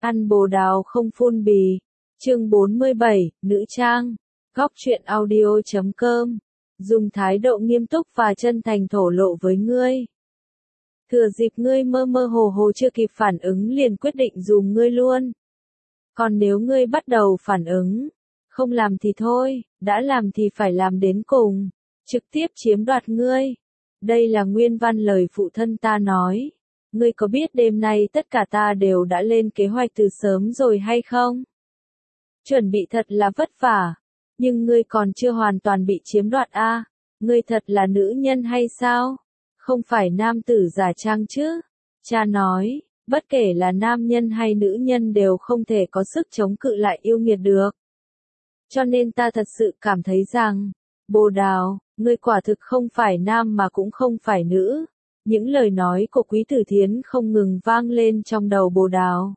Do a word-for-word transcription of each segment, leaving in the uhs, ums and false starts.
Ăn bồ đào không phun bì. Chương bốn mươi bảy, Nữ trang. Góc truyện audio chấm com. Dùng thái độ nghiêm túc và chân thành thổ lộ với ngươi. Thừa dịp ngươi mơ mơ hồ hồ chưa kịp phản ứng liền quyết định dùm ngươi luôn. Còn nếu ngươi bắt đầu phản ứng, không làm thì thôi, đã làm thì phải làm đến cùng, trực tiếp chiếm đoạt ngươi. Đây là nguyên văn lời phụ thân ta nói. Ngươi có biết đêm nay tất cả ta đều đã lên kế hoạch từ sớm rồi hay không? Chuẩn bị thật là vất vả, nhưng ngươi còn chưa hoàn toàn bị chiếm đoạt a. À? Ngươi thật là nữ nhân hay sao? Không phải nam tử giả trang chứ? Cha nói, bất kể là nam nhân hay nữ nhân đều không thể có sức chống cự lại yêu nghiệt được. Cho nên ta thật sự cảm thấy rằng, Bồ Đào, ngươi quả thực không phải nam mà cũng không phải nữ. Những lời nói của Quý Tử Thiến không ngừng vang lên trong đầu Bồ Đào.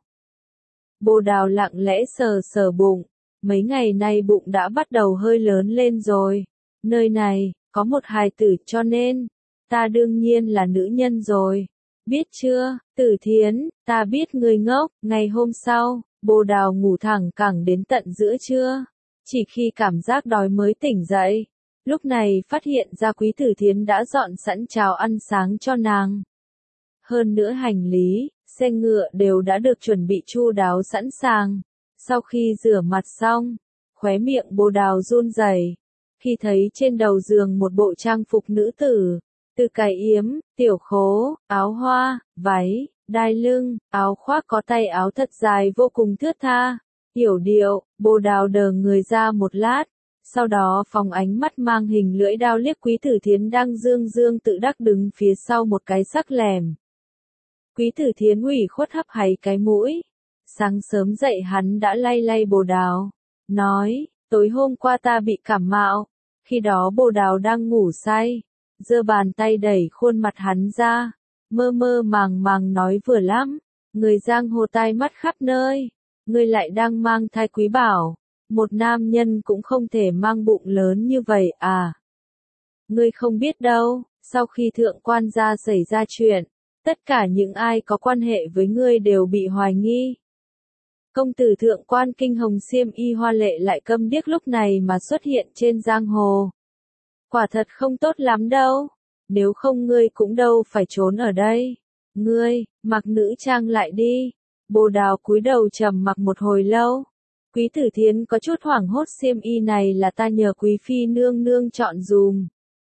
Bồ Đào lặng lẽ sờ sờ bụng, mấy ngày nay bụng đã bắt đầu hơi lớn lên rồi. Nơi này, có một hài tử cho nên, ta đương nhiên là nữ nhân rồi. Biết chưa, Tử Thiến, ta biết ngươi ngốc. Ngày hôm sau, Bồ Đào ngủ thẳng cẳng đến tận giữa trưa. Chỉ khi cảm giác đói mới tỉnh dậy. Lúc này phát hiện ra Quý Tử Thiến đã dọn sẵn cháo ăn sáng cho nàng. Hơn nữa hành lý, xe ngựa đều đã được chuẩn bị chu đáo sẵn sàng. Sau khi rửa mặt xong, khóe miệng Bồ Đào run rẩy khi thấy trên đầu giường một bộ trang phục nữ tử, từ cài yếm, tiểu khố, áo hoa, váy, đai lưng, áo khoác có tay áo thật dài vô cùng thướt tha, yểu điệu. Bồ Đào đờ người ra một lát. Sau đó phóng ánh mắt mang hình lưỡi đao liếc Quý Tử Thiến đang dương dương tự đắc đứng phía sau một cái sắc lẻm. Quý Tử Thiến ủy khuất hấp háy cái mũi. Sáng sớm dậy hắn đã lay lay Bồ Đào, nói, tối hôm qua ta bị cảm mạo. Khi đó Bồ Đào đang ngủ say, giơ bàn tay đẩy khuôn mặt hắn ra, mơ mơ màng màng nói vừa lắm, người giang hồ tai mắt khắp nơi, ngươi lại đang mang thai Quý Bảo. Một nam nhân cũng không thể mang bụng lớn như vậy à. Ngươi không biết đâu, sau khi thượng quan gia xảy ra chuyện, tất cả những ai có quan hệ với ngươi đều bị hoài nghi. Công tử thượng quan kinh hồng xiêm y hoa lệ lại câm điếc lúc này mà xuất hiện trên giang hồ. Quả thật không tốt lắm đâu, nếu không ngươi cũng đâu phải trốn ở đây. Ngươi, mặc nữ trang lại đi. Bồ Đào cúi đầu trầm mặc một hồi lâu. Quý Tử Thiến có chút hoảng hốt, xiêm y này là ta nhờ Quý Phi nương nương chọn dùm.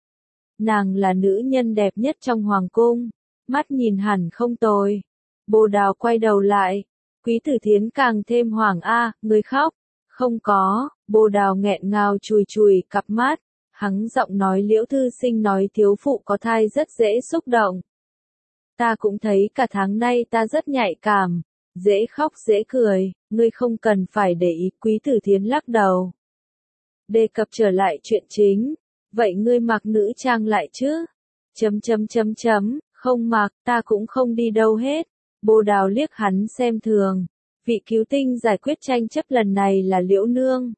Nàng là nữ nhân đẹp nhất trong hoàng cung, mắt nhìn hẳn không tồi. Bồ Đào quay đầu lại, Quý Tử Thiến càng thêm hoảng a, à, người khóc. Không có, Bồ Đào nghẹn ngào chùi chùi cặp mắt, hắng giọng nói Liễu thư sinh nói thiếu phụ có thai rất dễ xúc động. Ta cũng thấy cả tháng nay ta rất nhạy cảm. Dễ khóc dễ cười, ngươi không cần phải để ý. Quý Tử Thiến lắc đầu. Đề cập trở lại chuyện chính, vậy ngươi mặc nữ trang lại chứ? Chấm chấm chấm chấm, không mặc, ta cũng không đi đâu hết. Bồ Đào liếc hắn xem thường, vị cứu tinh giải quyết tranh chấp lần này là Liễu nương.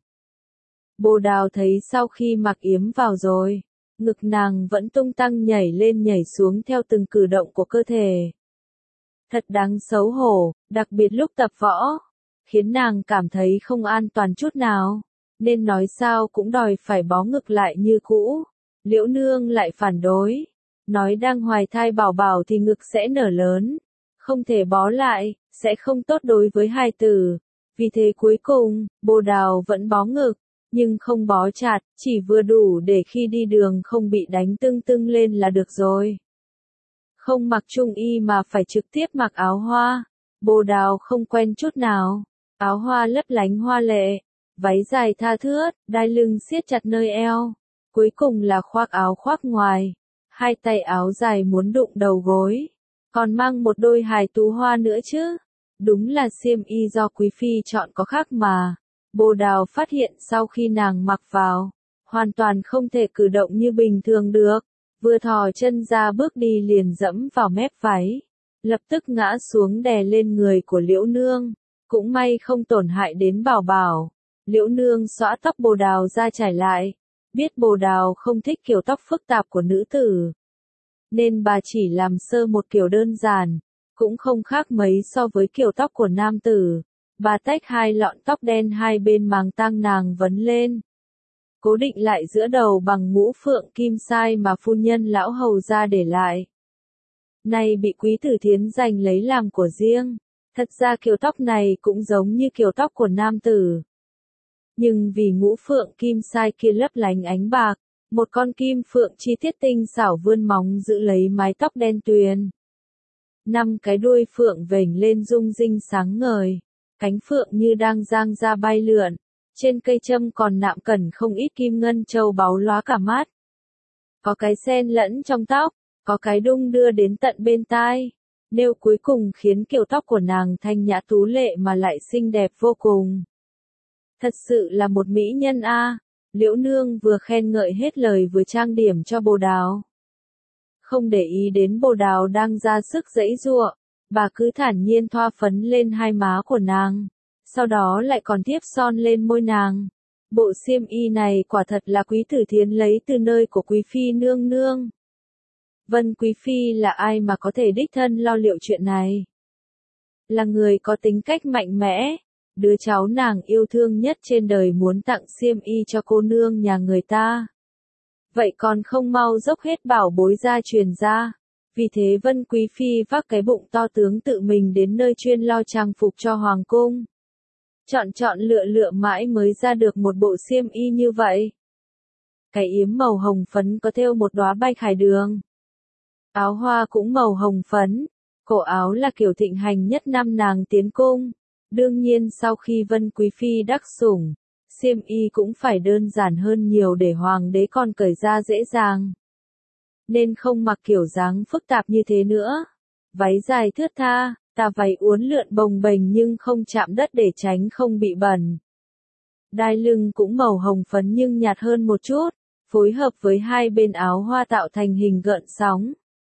Bồ Đào thấy sau khi mặc yếm vào rồi, ngực nàng vẫn tung tăng nhảy lên nhảy xuống theo từng cử động của cơ thể. Thật đáng xấu hổ, đặc biệt lúc tập võ, khiến nàng cảm thấy không an toàn chút nào, nên nói sao cũng đòi phải bó ngực lại như cũ. Liễu nương lại phản đối, nói đang hoài thai bảo bảo thì ngực sẽ nở lớn, không thể bó lại, sẽ không tốt đối với hài tử. Vì thế cuối cùng, Bồ Đào vẫn bó ngực, nhưng không bó chặt, chỉ vừa đủ để khi đi đường không bị đánh tưng tưng lên là được rồi. Không mặc trung y mà phải trực tiếp mặc áo hoa. Bồ Đào không quen chút nào. Áo hoa lấp lánh hoa lệ, váy dài tha thướt, đai lưng siết chặt nơi eo. Cuối cùng là khoác áo khoác ngoài. Hai tay áo dài muốn đụng đầu gối. Còn mang một đôi hài tú hoa nữa chứ. Đúng là xiêm y do Quý Phi chọn có khác mà. Bồ Đào phát hiện sau khi nàng mặc vào, hoàn toàn không thể cử động như bình thường được. Vừa thò chân ra bước đi liền dẫm vào mép váy, lập tức ngã xuống đè lên người của Liễu nương, cũng may không tổn hại đến bảo bảo. Liễu nương xõa tóc Bồ Đào ra trải lại, biết Bồ Đào không thích kiểu tóc phức tạp của nữ tử, nên bà chỉ làm sơ một kiểu đơn giản, cũng không khác mấy so với kiểu tóc của nam tử. Bà tách hai lọn tóc đen hai bên màng tang nàng vấn lên. Cố định lại giữa đầu bằng ngũ phượng kim sai mà phu nhân lão hầu ra để lại. Này bị Quý Tử Thiến giành lấy làm của riêng. Thật ra kiểu tóc này cũng giống như kiểu tóc của nam tử. Nhưng vì ngũ phượng kim sai kia lấp lánh ánh bạc, một con kim phượng chi tiết tinh xảo vươn móng giữ lấy mái tóc đen tuyền. Năm cái đuôi phượng vểnh lên rung rinh sáng ngời, cánh phượng như đang giang ra bay lượn, trên cây châm còn nạm cẩn không ít kim ngân châu báu lóa cả mắt. Có cái xen lẫn trong tóc, có cái đung đưa đến tận bên tai, nêu cuối cùng khiến kiểu tóc của nàng thanh nhã tú lệ mà lại xinh đẹp vô cùng. Thật sự là một mỹ nhân a. À. Liễu Nương vừa khen ngợi hết lời vừa trang điểm cho Bồ Đào. Không để ý đến Bồ Đào đang ra sức giãy giụa, bà cứ thản nhiên thoa phấn lên hai má của nàng, sau đó lại còn tiếp son lên môi nàng. Bộ xiêm y này quả thật là Quý Tử Thiến lấy từ nơi của Quý Phi nương nương. Vân Quý Phi là ai mà có thể đích thân lo liệu chuyện này? Là người có tính cách mạnh mẽ, đứa cháu nàng yêu thương nhất trên đời muốn tặng xiêm y cho cô nương nhà người ta. Vậy còn không mau dốc hết bảo bối ra truyền ra. Vì thế Vân Quý Phi vác cái bụng to tướng tự mình đến nơi chuyên lo trang phục cho hoàng cung. Chọn chọn lựa lựa mãi mới ra được một bộ xiêm y như vậy. Cái yếm màu hồng phấn có thêu một đóa bạch hải đường. Áo hoa cũng màu hồng phấn. Cổ áo là kiểu thịnh hành nhất năm nàng tiến cung. Đương nhiên sau khi Vân Quý Phi đắc sủng, xiêm y cũng phải đơn giản hơn nhiều để hoàng đế còn cởi ra dễ dàng. Nên không mặc kiểu dáng phức tạp như thế nữa. Váy dài thướt tha, tà váy uốn lượn bồng bềnh nhưng không chạm đất để tránh không bị bẩn. Đai lưng cũng màu hồng phấn nhưng nhạt hơn một chút, phối hợp với hai bên áo hoa tạo thành hình gợn sóng.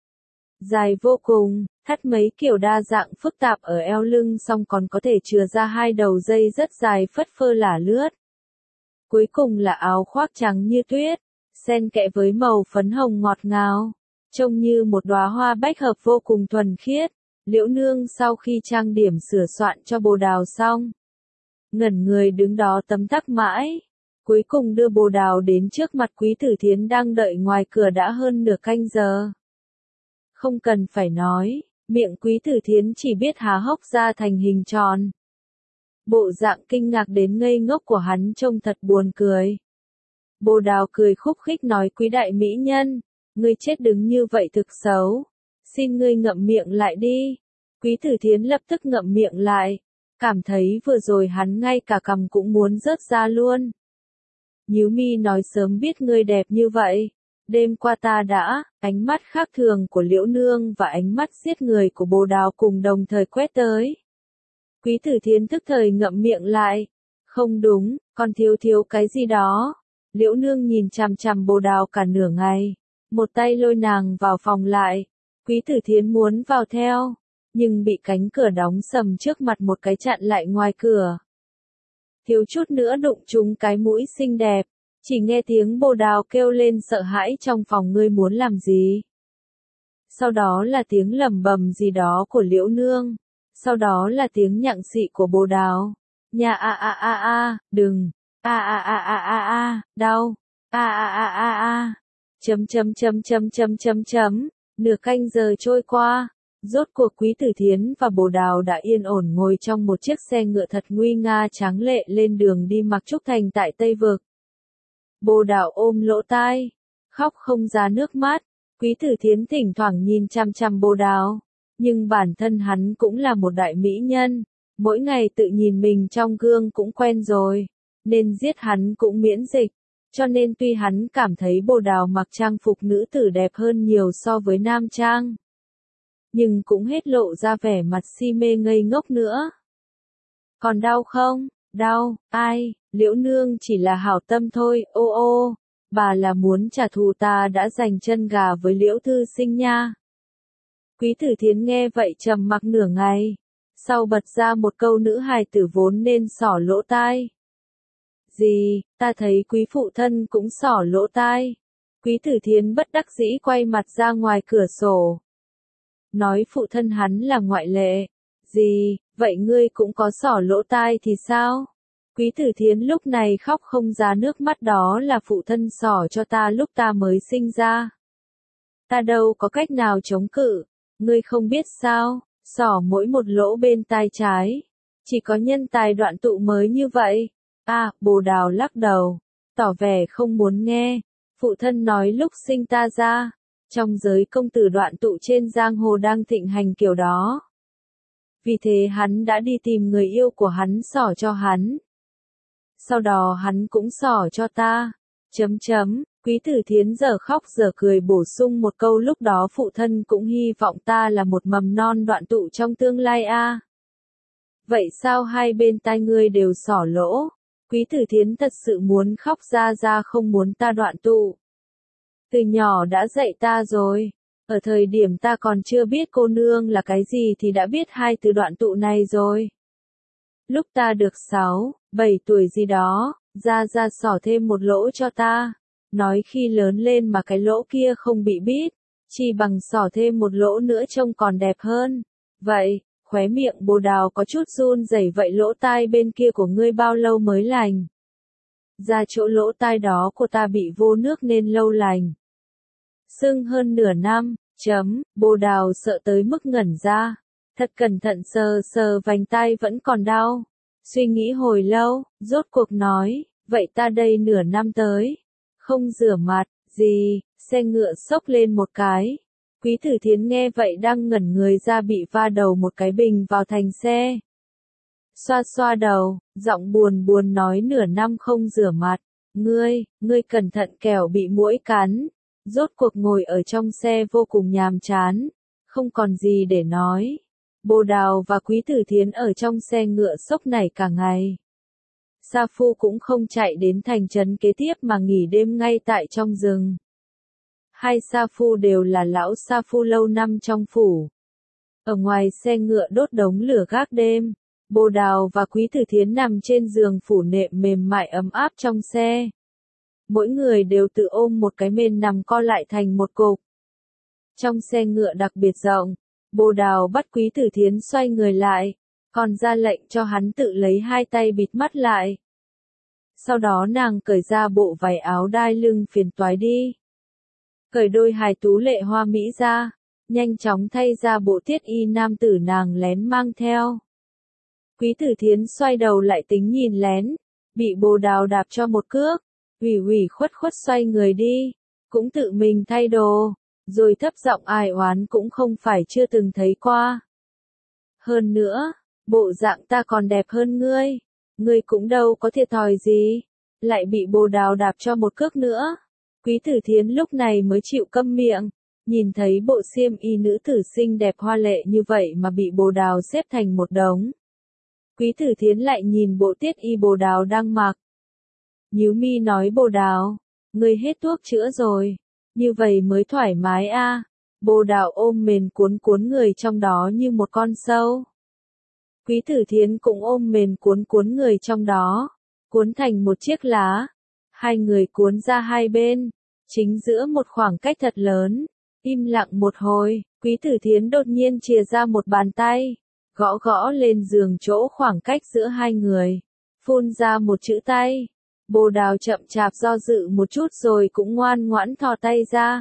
Dài vô cùng, thắt mấy kiểu đa dạng phức tạp ở eo lưng xong còn có thể chừa ra hai đầu dây rất dài phất phơ lả lướt. Cuối cùng là áo khoác trắng như tuyết, xen kẽ với màu phấn hồng ngọt ngào, trông như một đóa hoa bách hợp vô cùng thuần khiết. Liễu Nương sau khi trang điểm sửa soạn cho Bồ Đào xong, ngẩn người đứng đó tấm tắc mãi, cuối cùng đưa Bồ Đào đến trước mặt Quý Tử Thiến đang đợi ngoài cửa đã hơn nửa canh giờ. Không cần phải nói, miệng Quý Tử Thiến chỉ biết há hốc ra thành hình tròn. Bộ dạng kinh ngạc đến ngây ngốc của hắn trông thật buồn cười. Bồ Đào cười khúc khích nói Quý đại mỹ nhân, ngươi chết đứng như vậy thực xấu. Xin ngươi ngậm miệng lại đi. Quý Tử Thiến lập tức ngậm miệng lại, cảm thấy vừa rồi hắn ngay cả cằm cũng muốn rớt ra luôn. Nhíu mi nói sớm biết ngươi đẹp như vậy. Đêm qua ta đã, ánh mắt khác thường của Liễu Nương và ánh mắt giết người của Bồ Đào cùng đồng thời quét tới. Quý Tử Thiến tức thời ngậm miệng lại. Không đúng, còn thiếu thiếu cái gì đó. Liễu Nương nhìn chằm chằm Bồ Đào cả nửa ngày, một tay lôi nàng vào phòng lại. Quý Tử Thiến muốn vào theo, nhưng bị cánh cửa đóng sầm trước mặt một cái chặn lại ngoài cửa. Thiếu chút nữa đụng trúng cái mũi xinh đẹp, chỉ nghe tiếng Bồ Đào kêu lên sợ hãi trong phòng ngươi muốn làm gì. Sau đó là tiếng lẩm bẩm gì đó của Liễu Nương, sau đó là tiếng nhặng xị của Bồ Đào. Nhà a a a a, đừng, a a a a a a, đau, a a a a a, chấm chấm chấm chấm chấm chấm chấm. Nửa canh giờ trôi qua, rốt cuộc Quý Tử Thiến và Bồ Đào đã yên ổn ngồi trong một chiếc xe ngựa thật nguy nga tráng lệ lên đường đi Mặc Trúc Thành tại Tây Vực. Bồ Đào ôm lỗ tai, khóc không ra nước mắt. Quý Tử Thiến thỉnh thoảng nhìn chăm chăm Bồ Đào, nhưng bản thân hắn cũng là một đại mỹ nhân, mỗi ngày tự nhìn mình trong gương cũng quen rồi, nên giết hắn cũng miễn dịch. Cho nên tuy hắn cảm thấy Bồ Đào mặc trang phục nữ tử đẹp hơn nhiều so với nam trang, nhưng cũng hết lộ ra vẻ mặt si mê ngây ngốc nữa. Còn đau không? Đau, ai, Liễu Nương chỉ là hảo tâm thôi, ô ô, bà là muốn trả thù ta đã giành chân gà với Liễu Thư Sinh nha. Quý Tử Thiến nghe vậy trầm mặc nửa ngày, sau bật ra một câu nữ hài tử vốn nên xỏ lỗ tai. Gì, ta thấy quý phụ thân cũng xỏ lỗ tai. Quý Tử Thiến bất đắc dĩ quay mặt ra ngoài cửa sổ. Nói phụ thân hắn là ngoại lệ. Gì, Vậy ngươi cũng có xỏ lỗ tai thì sao? Quý Tử Thiến lúc này khóc không ra nước mắt, đó là phụ thân xỏ cho ta lúc ta mới sinh ra. Ta đâu có cách nào chống cự, ngươi không biết sao, xỏ mỗi một lỗ bên tai trái. Chỉ có nhân tài đoạn tụ mới như vậy. À, Bồ Đào lắc đầu, tỏ vẻ không muốn nghe. Phụ thân nói lúc sinh ta ra, trong giới công tử đoạn tụ trên giang hồ đang thịnh hành kiểu đó. Vì thế hắn đã đi tìm người yêu của hắn xỏ cho hắn. Sau đó hắn cũng xỏ cho ta. Chấm chấm, Quý Tử Thiến giờ khóc giờ cười bổ sung một câu, lúc đó phụ thân cũng hy vọng ta là một mầm non đoạn tụ trong tương lai a. À. Vậy sao hai bên tai ngươi đều xỏ lỗ? Quý Tử Thiến thật sự muốn khóc ra ra, không muốn ta đoạn tụ. Từ nhỏ đã dạy ta rồi. Ở thời điểm ta còn chưa biết cô nương là cái gì thì đã biết hai từ đoạn tụ này rồi. Lúc ta được sáu, bảy tuổi gì đó, ra ra xỏ thêm một lỗ cho ta. Nói khi lớn lên mà cái lỗ kia không bị bít, chỉ bằng xỏ thêm một lỗ nữa trông còn đẹp hơn. Vậy, khóe miệng Bồ Đào có chút run rẩy, vậy lỗ tai bên kia của ngươi bao lâu mới lành? Ra chỗ lỗ tai đó của ta bị vô nước nên lâu lành. Sưng hơn nửa năm, chấm, Bồ Đào sợ tới mức ngẩn ra. Thật cẩn thận sờ sờ vành tai vẫn còn đau. Suy nghĩ hồi lâu, rốt cuộc nói, vậy ta đây nửa năm tới. Không rửa mặt, gì, xe ngựa xốc lên một cái. Quý Tử Thiến nghe vậy đang ngẩn người ra, bị va đầu một cái bình vào thành xe. Xoa xoa đầu, giọng buồn buồn nói, nửa năm không rửa mặt. Ngươi, ngươi cẩn thận kẻo bị muỗi cắn. Rốt cuộc ngồi ở trong xe vô cùng nhàm chán. Không còn gì để nói. Bồ Đào và Quý Tử Thiến ở trong xe ngựa sốc nảy cả ngày. Sa Phu cũng không chạy đến thành trấn kế tiếp mà nghỉ đêm ngay tại trong rừng. Hai Sa Phu đều là lão Sa Phu lâu năm trong phủ. Ở ngoài xe ngựa đốt đống lửa gác đêm. Bồ Đào và Quý Tử Thiến nằm trên giường phủ nệm mềm mại ấm áp trong xe. Mỗi người đều tự ôm một cái mền nằm co lại thành một cục. Trong xe ngựa đặc biệt rộng, Bồ Đào bắt Quý Tử Thiến xoay người lại, còn ra lệnh cho hắn tự lấy hai tay bịt mắt lại. Sau đó nàng cởi ra bộ váy áo đai lưng phiền toái đi. Cởi đôi hài tú lệ hoa mỹ ra, nhanh chóng thay ra bộ thiết y nam tử nàng lén mang theo. Quý Tử Thiến xoay đầu lại tính nhìn lén, bị Bồ Đào đạp cho một cước, ủy ủy khuất khuất xoay người đi, cũng tự mình thay đồ, rồi thấp giọng ai oán cũng không phải chưa từng thấy qua. Hơn nữa, bộ dạng ta còn đẹp hơn ngươi, ngươi cũng đâu có thiệt thòi gì, lại bị Bồ Đào đạp cho một cước nữa. Quý Tử Thiến lúc này mới chịu câm miệng, nhìn thấy bộ xiêm y nữ tử xinh đẹp hoa lệ như vậy mà bị Bồ Đào xếp thành một đống. Quý Tử Thiến lại nhìn bộ tiết y Bồ Đào đang mặc. Nhíu mi nói, Bồ Đào, ngươi hết thuốc chữa rồi, như vậy mới thoải mái a. À. Bồ Đào ôm mền cuốn cuốn người trong đó như một con sâu. Quý Tử Thiến cũng ôm mền cuốn cuốn người trong đó, cuốn thành một chiếc lá. Hai người cuốn ra hai bên, chính giữa một khoảng cách thật lớn. Im lặng một hồi, Quý Tử Thiến đột nhiên chìa ra một bàn tay, gõ gõ lên giường chỗ khoảng cách giữa hai người, phun ra một chữ tay. Bồ Đào chậm chạp do dự một chút rồi cũng ngoan ngoãn thò tay ra.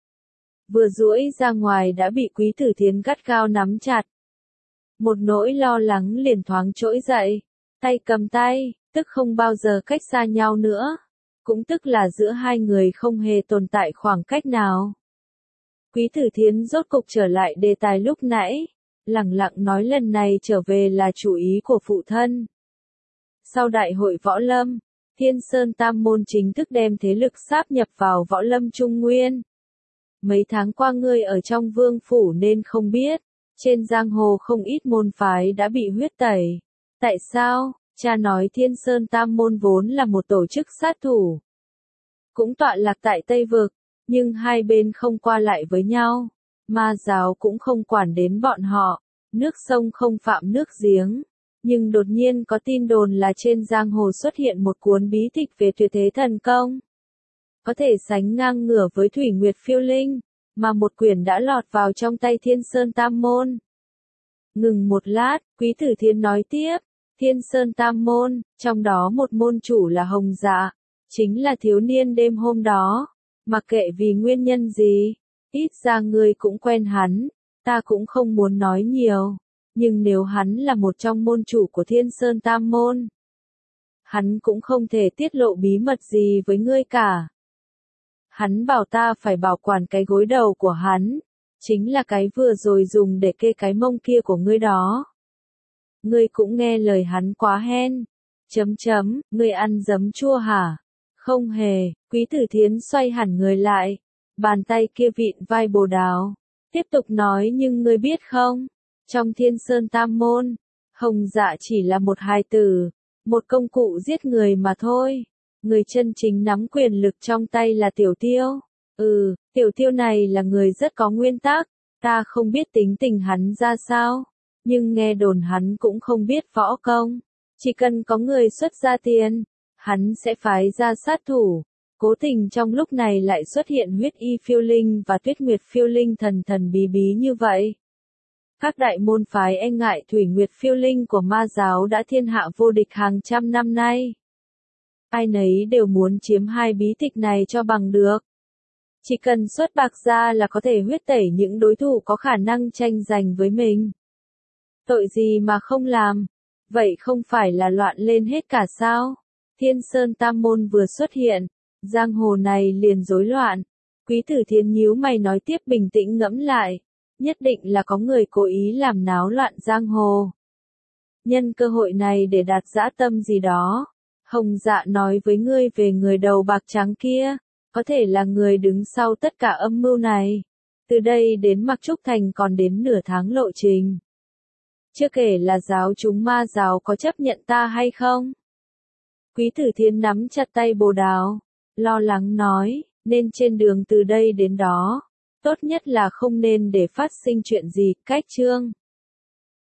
Vừa duỗi ra ngoài đã bị Quý Tử Thiến gắt gao nắm chặt. Một nỗi lo lắng liền thoáng trỗi dậy, tay cầm tay, tức không bao giờ cách xa nhau nữa, cũng tức là giữa hai người không hề tồn tại khoảng cách nào. Quý Tử Thiến rốt cục trở lại đề tài lúc nãy, lẳng lặng nói lần này trở về là chủ ý của phụ thân. Sau đại hội võ lâm, Thiên Sơn Tam Môn chính thức đem thế lực sáp nhập vào võ lâm Trung Nguyên. Mấy tháng qua ngươi ở trong vương phủ nên không biết, trên giang hồ không ít môn phái đã bị huyết tẩy. Tại sao? Cha nói Thiên Sơn Tam Môn vốn là một tổ chức sát thủ, cũng tọa lạc tại Tây Vực, nhưng hai bên không qua lại với nhau. Ma giáo cũng không quản đến bọn họ, nước sông không phạm nước giếng. Nhưng đột nhiên có tin đồn là trên giang hồ xuất hiện một cuốn bí tịch về tuyệt thế thần công. Có thể sánh ngang ngửa với Thủy Nguyệt Phiêu Linh, mà một quyển đã lọt vào trong tay Thiên Sơn Tam Môn. Ngừng một lát, Quý Tử Thiên nói tiếp, Thiên Sơn Tam Môn, trong đó một môn chủ là Hồng Dạ, chính là thiếu niên đêm hôm đó, mặc kệ vì nguyên nhân gì, ít ra ngươi cũng quen hắn, ta cũng không muốn nói nhiều, nhưng nếu hắn là một trong môn chủ của Thiên Sơn Tam Môn, hắn cũng không thể tiết lộ bí mật gì với ngươi cả. Hắn bảo ta phải bảo quản cái gối đầu của hắn, chính là cái vừa rồi dùng để kê cái mông kia của ngươi đó. Ngươi cũng nghe lời hắn quá hen. Chấm chấm, ngươi ăn giấm chua hả? Không hề, Quý Tử Thiến xoay hẳn người lại, bàn tay kia vịn vai Bồ Đào, tiếp tục nói nhưng ngươi biết không, trong Thiên Sơn Tam Môn, Hồng Dạ chỉ là một hài tử, một công cụ giết người mà thôi. Người chân chính nắm quyền lực trong tay là Tiểu Tiêu. Ừ, Tiểu Tiêu này là người rất có nguyên tắc, ta không biết tính tình hắn ra sao, nhưng nghe đồn hắn cũng không biết võ công. Chỉ cần có người xuất ra tiền, hắn sẽ phái ra sát thủ. Cố tình trong lúc này lại xuất hiện Huyết Y Phiêu Linh và Tuyết Nguyệt Phiêu Linh thần thần bí bí như vậy. Các đại môn phái e ngại Thủy Nguyệt Phiêu Linh của ma giáo đã thiên hạ vô địch hàng trăm năm nay. Ai nấy đều muốn chiếm hai bí tịch này cho bằng được. Chỉ cần xuất bạc ra là có thể huyết tẩy những đối thủ có khả năng tranh giành với mình. Tội gì mà không làm? Vậy không phải là loạn lên hết cả sao? Thiên Sơn Tam Môn vừa xuất hiện, giang hồ này liền rối loạn. Quý Tử Thiến nhíu mày nói tiếp bình tĩnh ngẫm lại. Nhất định là có người cố ý làm náo loạn giang hồ. Nhân cơ hội này để đạt dã tâm gì đó. Hồng Dạ nói với ngươi về người đầu bạc trắng kia, có thể là người đứng sau tất cả âm mưu này. Từ đây đến Mặc Trúc Thành còn đến nửa tháng lộ trình. Chưa kể là giáo chúng ma giáo có chấp nhận ta hay không? Quý Tử Thiến nắm chặt tay Bồ Đào, lo lắng nói, nên trên đường từ đây đến đó, tốt nhất là không nên để phát sinh chuyện gì, cách chương.